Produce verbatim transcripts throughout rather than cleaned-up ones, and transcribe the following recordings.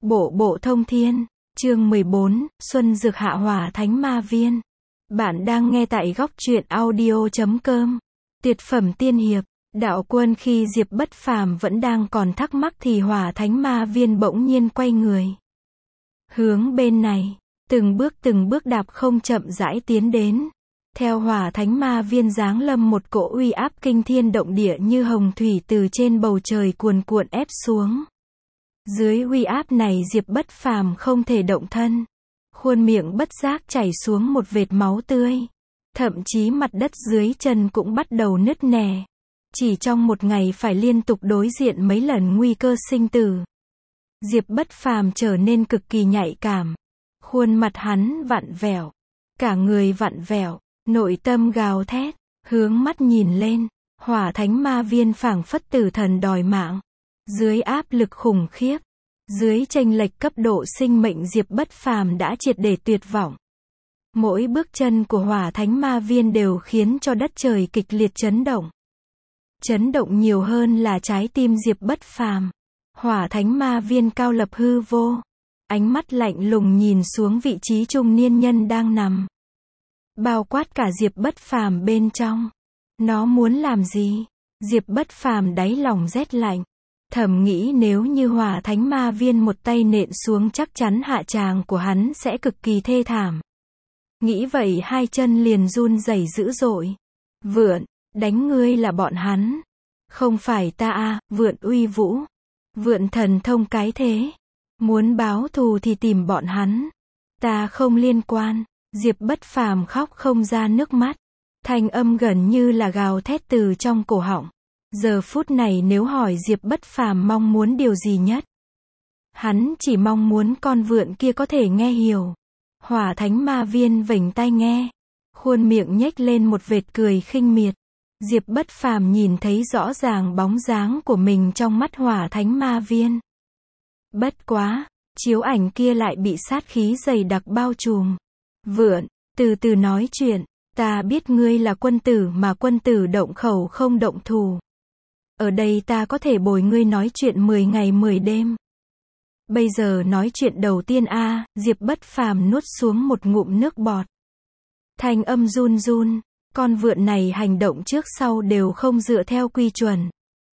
Bộ bộ thông thiên, chương mười bốn, Xuân Dược Hạ Hỏa Thánh Ma Viên. Bạn đang nghe tại góc truyện audio chấm com. Tuyệt phẩm tiên hiệp, đạo quân. Khi Diệp Bất Phàm vẫn đang còn thắc mắc thì Hỏa Thánh Ma Viên bỗng nhiên quay người. Hướng bên này, từng bước từng bước đạp không chậm rãi tiến đến. Theo Hỏa Thánh Ma Viên giáng lâm một cỗ uy áp kinh thiên động địa như hồng thủy từ trên bầu trời cuồn cuộn ép xuống. Dưới uy áp này Diệp Bất Phàm không thể động thân. Khuôn miệng bất giác chảy xuống một vệt máu tươi. Thậm chí mặt đất dưới chân cũng bắt đầu nứt nẻ. Chỉ trong một ngày phải liên tục đối diện mấy lần nguy cơ sinh tử. Diệp Bất Phàm trở nên cực kỳ nhạy cảm. Khuôn mặt hắn vặn vẹo. Cả người vặn vẹo, nội tâm gào thét, hướng mắt nhìn lên. Hỏa Thánh Ma Viên phảng phất tử thần đòi mạng. Dưới áp lực khủng khiếp, dưới chênh lệch cấp độ sinh mệnh Diệp Bất Phàm đã triệt để tuyệt vọng. Mỗi bước chân của Hỏa Thánh Ma Viên đều khiến cho đất trời kịch liệt chấn động. Chấn động nhiều hơn là trái tim Diệp Bất Phàm. Hỏa Thánh Ma Viên cao lập hư vô, ánh mắt lạnh lùng nhìn xuống vị trí trung niên nhân đang nằm, bao quát cả Diệp Bất Phàm bên trong. Nó muốn làm gì? Diệp Bất Phàm đáy lòng rét lạnh. Thầm nghĩ nếu như Hỏa Thánh Ma Viên một tay nện xuống chắc chắn hạ tràng của hắn sẽ cực kỳ thê thảm. Nghĩ vậy hai chân liền run rẩy dữ dội. Vượn, đánh ngươi là bọn hắn. Không phải ta a, Vượn uy vũ. Vượn thần thông cái thế. Muốn báo thù thì tìm bọn hắn. Ta không liên quan. Diệp Bất Phàm khóc không ra nước mắt. Thanh âm gần như là gào thét từ trong cổ họng. Giờ phút này nếu hỏi Diệp Bất Phàm mong muốn điều gì nhất, hắn chỉ mong muốn con vượn kia có thể nghe hiểu. Hỏa Thánh Ma Viên vểnh tai nghe, khuôn miệng nhếch lên một vệt cười khinh miệt. Diệp Bất Phàm nhìn thấy rõ ràng bóng dáng của mình trong mắt Hỏa Thánh Ma Viên. Bất quá, chiếu ảnh kia lại bị sát khí dày đặc bao trùm. Vượn, từ từ nói chuyện, ta biết ngươi là quân tử mà quân tử động khẩu không động thù. Ở đây ta có thể bồi ngươi nói chuyện mười ngày mười đêm. Bây giờ nói chuyện đầu tiên a, à, Diệp Bất Phàm nuốt xuống một ngụm nước bọt. Thanh âm run run, con vượn này hành động trước sau đều không dựa theo quy chuẩn.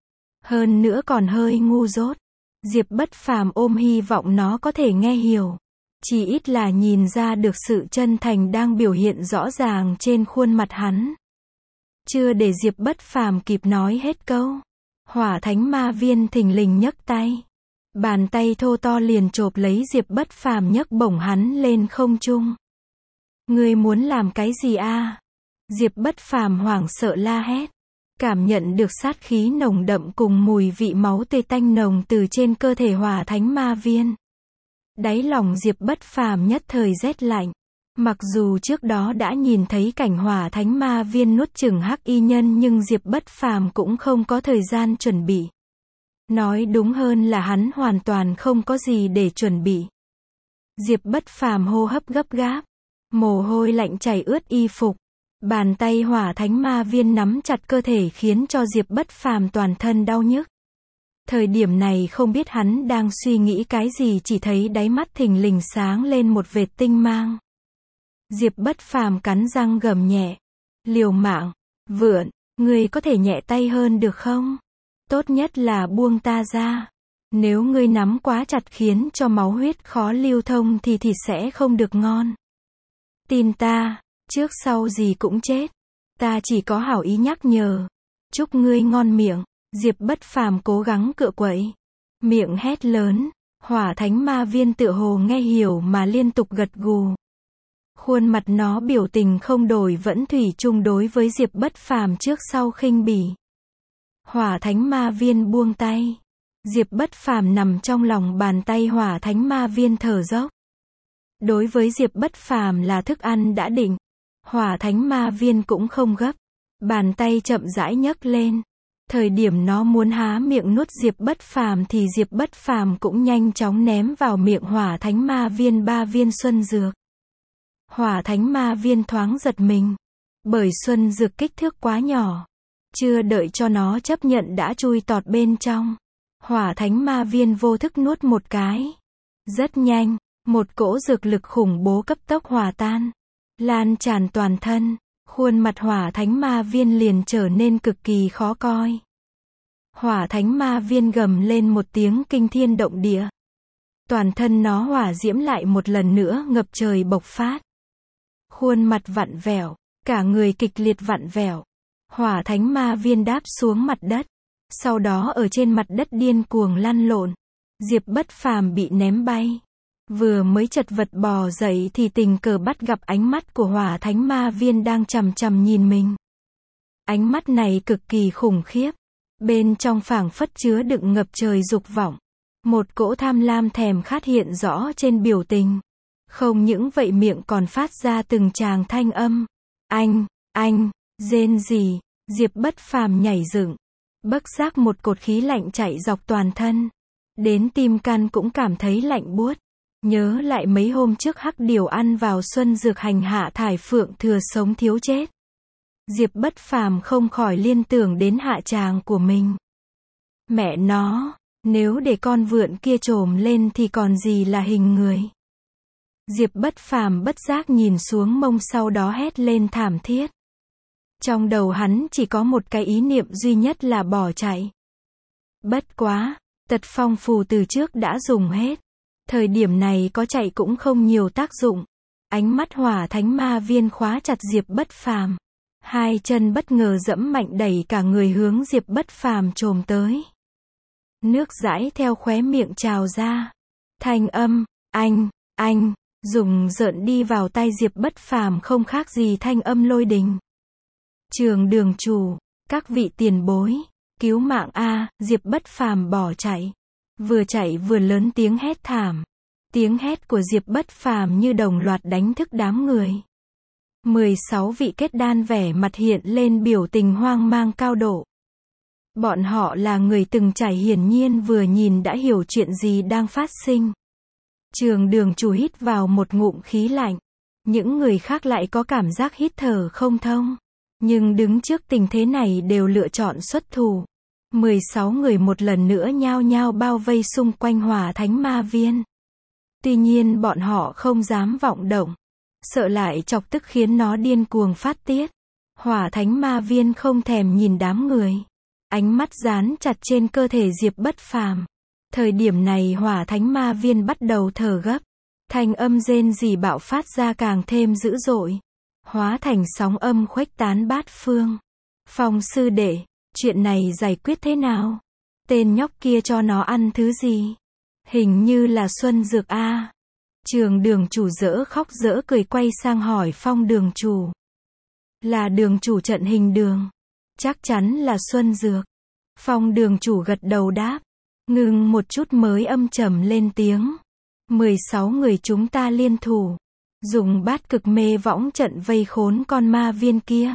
Hơn nữa còn hơi ngu dốt. Diệp Bất Phàm ôm hy vọng nó có thể nghe hiểu. Chỉ ít là nhìn ra được sự chân thành đang biểu hiện rõ ràng trên khuôn mặt hắn. Chưa để Diệp Bất Phàm kịp nói hết câu, Hỏa Thánh Ma Viên thình lình nhấc tay. Bàn tay thô to liền chộp lấy Diệp Bất Phàm nhấc bổng hắn lên không trung. Ngươi muốn làm cái gì a? À? Diệp Bất Phàm hoảng sợ la hét. Cảm nhận được sát khí nồng đậm cùng mùi vị máu tươi tanh nồng từ trên cơ thể Hỏa Thánh Ma Viên. Đáy lòng Diệp Bất Phàm nhất thời rét lạnh. Mặc dù trước đó đã nhìn thấy cảnh Hỏa Thánh Ma Viên nuốt chửng Hắc Y Nhân nhưng Diệp Bất Phàm cũng không có thời gian chuẩn bị. Nói đúng hơn là hắn hoàn toàn không có gì để chuẩn bị. Diệp Bất Phàm hô hấp gấp gáp, mồ hôi lạnh chảy ướt y phục. Bàn tay Hỏa Thánh Ma Viên nắm chặt cơ thể khiến cho Diệp Bất Phàm toàn thân đau nhức. Thời điểm này không biết hắn đang suy nghĩ cái gì, chỉ thấy đáy mắt thình lình sáng lên một vệt tinh mang. Diệp Bất Phàm cắn răng gầm nhẹ. Liều mạng, vượn, ngươi có thể nhẹ tay hơn được không? Tốt nhất là buông ta ra. Nếu ngươi nắm quá chặt khiến cho máu huyết khó lưu thông thì thịt sẽ không được ngon. Tin ta, trước sau gì cũng chết. Ta chỉ có hảo ý nhắc nhở. Chúc ngươi ngon miệng. Diệp Bất Phàm cố gắng cựa quậy, miệng hét lớn. Hỏa Thánh Ma Viên tựa hồ nghe hiểu mà liên tục gật gù. Khuôn mặt nó biểu tình không đổi vẫn thủy chung đối với Diệp Bất Phàm trước sau khinh bỉ. Hỏa Thánh Ma Viên buông tay. Diệp Bất Phàm nằm trong lòng bàn tay Hỏa Thánh Ma Viên thở dốc. Đối với Diệp Bất Phàm là thức ăn đã định. Hỏa Thánh Ma Viên cũng không gấp. Bàn tay chậm rãi nhấc lên. Thời điểm nó muốn há miệng nuốt Diệp Bất Phàm thì Diệp Bất Phàm cũng nhanh chóng ném vào miệng Hỏa Thánh Ma Viên ba viên xuân dược. Hỏa Thánh Ma Viên thoáng giật mình, bởi xuân dược kích thước quá nhỏ, chưa đợi cho nó chấp nhận đã chui tọt bên trong. Hỏa Thánh Ma Viên vô thức nuốt một cái. Rất nhanh, một cỗ dược lực khủng bố cấp tốc hòa tan, lan tràn toàn thân, khuôn mặt hỏa thánh ma viên liền trở nên cực kỳ khó coi. Hỏa thánh ma viên gầm lên một tiếng kinh thiên động địa. Toàn thân nó hỏa diễm lại một lần nữa ngập trời bộc phát. Khuôn mặt vặn vẹo, cả người kịch liệt vặn vẹo. Hỏa thánh ma viên đáp xuống mặt đất. Sau đó ở trên mặt đất điên cuồng lăn lộn. Diệp Bất Phàm bị ném bay. Vừa mới chật vật bò dậy thì tình cờ bắt gặp ánh mắt của hỏa thánh ma viên đang chằm chằm nhìn mình. Ánh mắt này cực kỳ khủng khiếp. Bên trong phảng phất chứa đựng ngập trời dục vọng. Một cỗ tham lam thèm khát hiện rõ trên biểu tình. Không những vậy miệng còn phát ra từng tràng thanh âm. Anh, anh, rên rỉ, Diệp Bất Phàm nhảy dựng. Bất giác một cột khí lạnh chạy dọc toàn thân. Đến tim can cũng cảm thấy lạnh buốt. Nhớ lại mấy hôm trước hắc điều ăn vào xuân dược hành hạ thải phượng thừa sống thiếu chết. Diệp Bất Phàm không khỏi liên tưởng đến hạ tràng của mình. Mẹ nó, nếu để con vượn kia trồm lên thì còn gì là hình người. Diệp Bất Phàm bất giác nhìn xuống mông sau đó hét lên thảm thiết. Trong đầu hắn chỉ có một cái ý niệm duy nhất là bỏ chạy. Bất quá, tật phong phù từ trước đã dùng hết. Thời điểm này có chạy cũng không nhiều tác dụng. Ánh mắt hỏa thánh ma viên khóa chặt Diệp Bất Phàm. Hai chân bất ngờ dẫm mạnh đẩy cả người hướng Diệp Bất Phàm trồm tới. Nước dãi theo khóe miệng trào ra. Thanh âm, anh, anh, dùng rợn đi vào tai Diệp Bất Phàm không khác gì thanh âm lôi đình. Trường đường chủ, các vị tiền bối, cứu mạng a, Diệp Bất Phàm bỏ chạy. Vừa chạy vừa lớn tiếng hét thảm. Tiếng hét của Diệp Bất Phàm như đồng loạt đánh thức đám người. mười sáu vị kết đan vẻ mặt hiện lên biểu tình hoang mang cao độ. Bọn họ là người từng trải hiển nhiên vừa nhìn đã hiểu chuyện gì đang phát sinh. Trường đường chủ hít vào một ngụm khí lạnh. Những người khác lại có cảm giác hít thở không thông. Nhưng đứng trước tình thế này đều lựa chọn xuất thủ. mười sáu người một lần nữa nhao nhao bao vây xung quanh hỏa thánh ma viên. Tuy nhiên bọn họ không dám vọng động. Sợ lại chọc tức khiến nó điên cuồng phát tiết. Hỏa thánh ma viên không thèm nhìn đám người. Ánh mắt dán chặt trên cơ thể Diệp Bất Phàm. Thời điểm này hỏa thánh ma viên bắt đầu thở gấp. Thanh âm rên rỉ bạo phát ra càng thêm dữ dội. Hóa thành sóng âm khuếch tán bát phương. Phong sư đệ, chuyện này giải quyết thế nào? Tên nhóc kia cho nó ăn thứ gì? Hình như là xuân dược a. Trường đường chủ dỡ khóc dỡ cười quay sang hỏi Phong đường chủ. Là đường chủ trận hình đường. Chắc chắn là xuân dược. Phong đường chủ gật đầu đáp. Ngừng một chút mới âm trầm lên tiếng. mười sáu người chúng ta liên thủ. Dùng bát cực mê võng trận vây khốn con ma viên kia.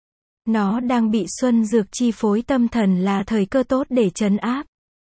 Nó đang bị xuân dược chi phối tâm thần là thời cơ tốt để trấn áp.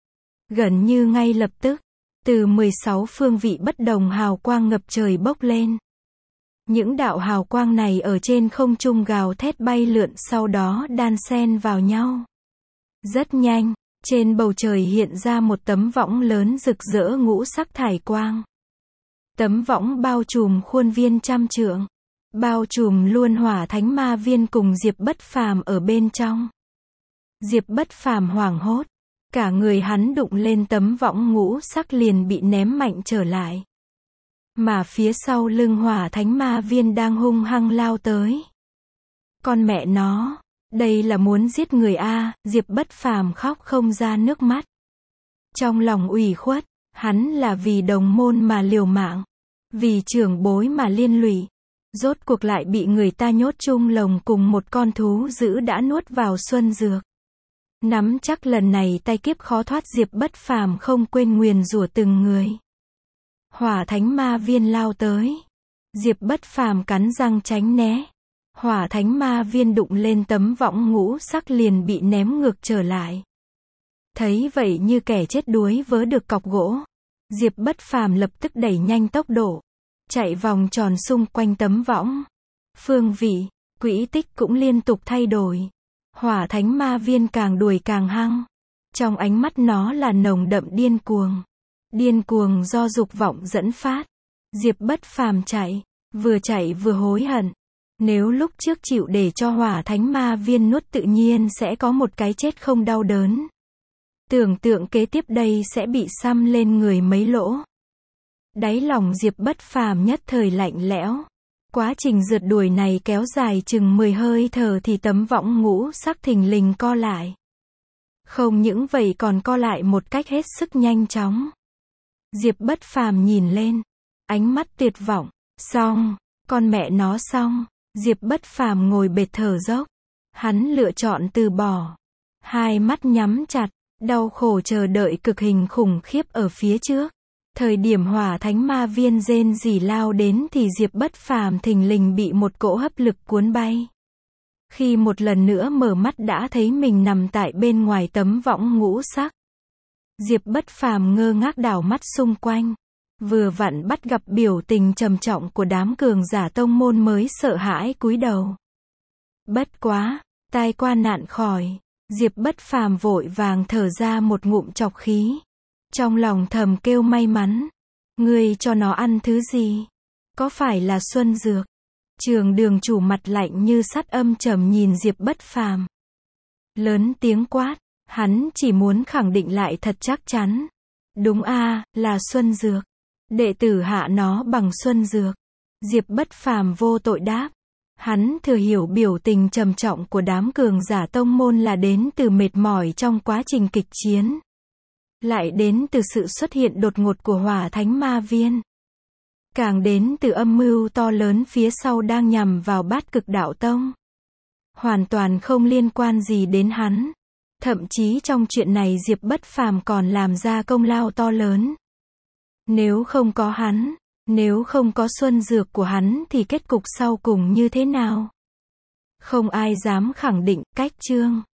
Gần như ngay lập tức, từ mười sáu phương vị bất đồng hào quang ngập trời bốc lên. Những đạo hào quang này ở trên không trung gào thét bay lượn sau đó đan xen vào nhau. Rất nhanh, trên bầu trời hiện ra một tấm võng lớn rực rỡ ngũ sắc thải quang. Tấm võng bao trùm khuôn viên trăm trượng. Bao trùm luôn hỏa thánh ma viên cùng Diệp Bất Phàm ở bên trong. Diệp Bất Phàm hoảng hốt. Cả người hắn đụng lên tấm võng ngũ sắc liền bị ném mạnh trở lại. Mà phía sau lưng hỏa thánh ma viên đang hung hăng lao tới. Con mẹ nó, đây là muốn giết người a, Diệp Bất Phàm khóc không ra nước mắt. Trong lòng ủy khuất, hắn là vì đồng môn mà liều mạng. Vì trưởng bối mà liên lụy. Rốt cuộc lại bị người ta nhốt chung lồng cùng một con thú dữ đã nuốt vào xuân dược. Nắm chắc lần này tay kiếp khó thoát Diệp Bất Phàm không quên nguyền rủa từng người. Hỏa thánh ma viên lao tới. Diệp Bất Phàm cắn răng tránh né. Hỏa thánh ma viên đụng lên tấm võng ngũ sắc liền bị ném ngược trở lại. Thấy vậy như kẻ chết đuối vớ được cọc gỗ. Diệp Bất Phàm lập tức đẩy nhanh tốc độ. Chạy vòng tròn xung quanh tấm võng. Phương vị, quỹ tích cũng liên tục thay đổi. Hỏa thánh ma viên càng đuổi càng hăng. Trong ánh mắt nó là nồng đậm điên cuồng. Điên cuồng do dục vọng dẫn phát. Diệp Bất Phàm chạy, vừa chạy vừa hối hận. Nếu lúc trước chịu để cho hỏa thánh ma viên nuốt tự nhiên sẽ có một cái chết không đau đớn. Tưởng tượng kế tiếp đây sẽ bị xăm lên người mấy lỗ. Đáy lòng Diệp Bất Phàm nhất thời lạnh lẽo. Quá trình rượt đuổi này kéo dài chừng mười hơi thở thì tấm võng ngũ sắc thình lình co lại. Không những vậy còn co lại một cách hết sức nhanh chóng. Diệp Bất Phàm nhìn lên, ánh mắt tuyệt vọng. Xong, con mẹ nó xong. Diệp Bất Phàm ngồi bệt thở dốc. Hắn lựa chọn từ bỏ. Hai mắt nhắm chặt, đau khổ chờ đợi cực hình khủng khiếp ở phía trước. Thời điểm hỏa thánh ma viên rên rỉ lao đến thì Diệp Bất Phàm thình lình bị một cỗ hấp lực cuốn bay. Khi một lần nữa mở mắt đã thấy mình nằm tại bên ngoài tấm võng ngũ sắc. Diệp Bất Phàm ngơ ngác đảo mắt xung quanh. Vừa vặn bắt gặp biểu tình trầm trọng của đám cường giả tông môn mới sợ hãi cúi đầu. Bất quá, tai qua nạn khỏi. Diệp Bất Phàm vội vàng thở ra một ngụm trọc khí. Trong lòng thầm kêu may mắn. Ngươi cho nó ăn thứ gì? Có phải là xuân dược? Trường Đường chủ mặt lạnh như sắt âm trầm nhìn Diệp Bất Phàm. Lớn tiếng quát, hắn chỉ muốn khẳng định lại thật chắc chắn. Đúng a, là xuân dược. Đệ tử hạ nó bằng xuân dược. Diệp Bất Phàm vô tội đáp. Hắn thừa hiểu biểu tình trầm trọng của đám cường giả tông môn là đến từ mệt mỏi trong quá trình kịch chiến. Lại đến từ sự xuất hiện đột ngột của hỏa thánh ma viên. Càng đến từ âm mưu to lớn phía sau đang nhằm vào Bát Cực Đạo Tông. Hoàn toàn không liên quan gì đến hắn. Thậm chí trong chuyện này Diệp Bất Phàm còn làm ra công lao to lớn. Nếu không có hắn, nếu không có xuân dược của hắn thì kết cục sau cùng như thế nào? Không ai dám khẳng định. Cách chương